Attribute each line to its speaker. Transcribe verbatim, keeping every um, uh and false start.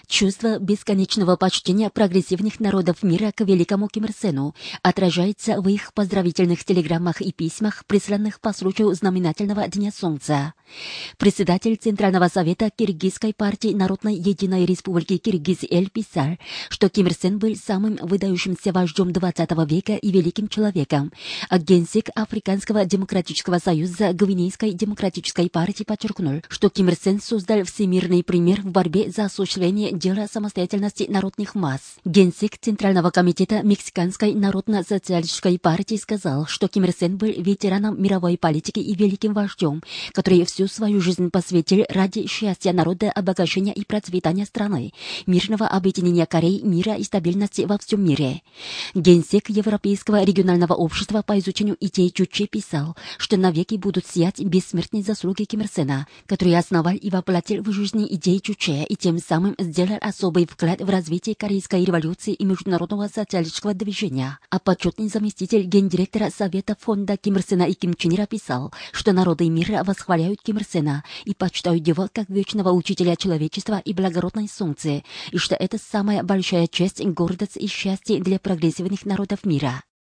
Speaker 1: Чувство бесконечного почтения прогрессивных народов мира к великому Ким Ир Сену отражается в их поздравительных телеграммах и письмах, присланных по случаю знаменательного Дня Солнца. Председатель Центрального совета Киргизской партии Народной Единой Республики Киргиз-Эль писал, что Ким Ир Сен был самым выдающимся вождем двадцатого века и великим человеком, а генсек Африканского демократического союза Гвинейской демократической партии подчеркнул, что Ким Ир Сен создал всемирный пример в борьбе за осуществление дела самостоятельности народных масс. Генсек Центрального комитета Мексиканской народно-социалистической партии сказал, что Ким Ир Сен был ветераном мировой политики и великим вождем, который всю свою жизнь посвятил ради счастья народа, обогащения и процветания страны, мирного объединения Кореи, мира и стабильности во всем мире. Генсек Европейского регионального общества по изучению идей Чуче писал, что навеки будут сиять бессмертные заслуги Ким Ир Сена, который основал и воплотил в жизни идеи Чуче и тем самым сделал особый вклад в развитие Корейской революции и международного социалистического движения. А почетный заместитель гендиректора Совета фонда Ким Ир Сена и Ким Чен Ира писал, что народы мира восхваляют Ким Ир Сена и почитают его как вечного учителя человечества и благородной солнце, и что это самая большая честь, гордость и счастье для прогрессивных народов мира.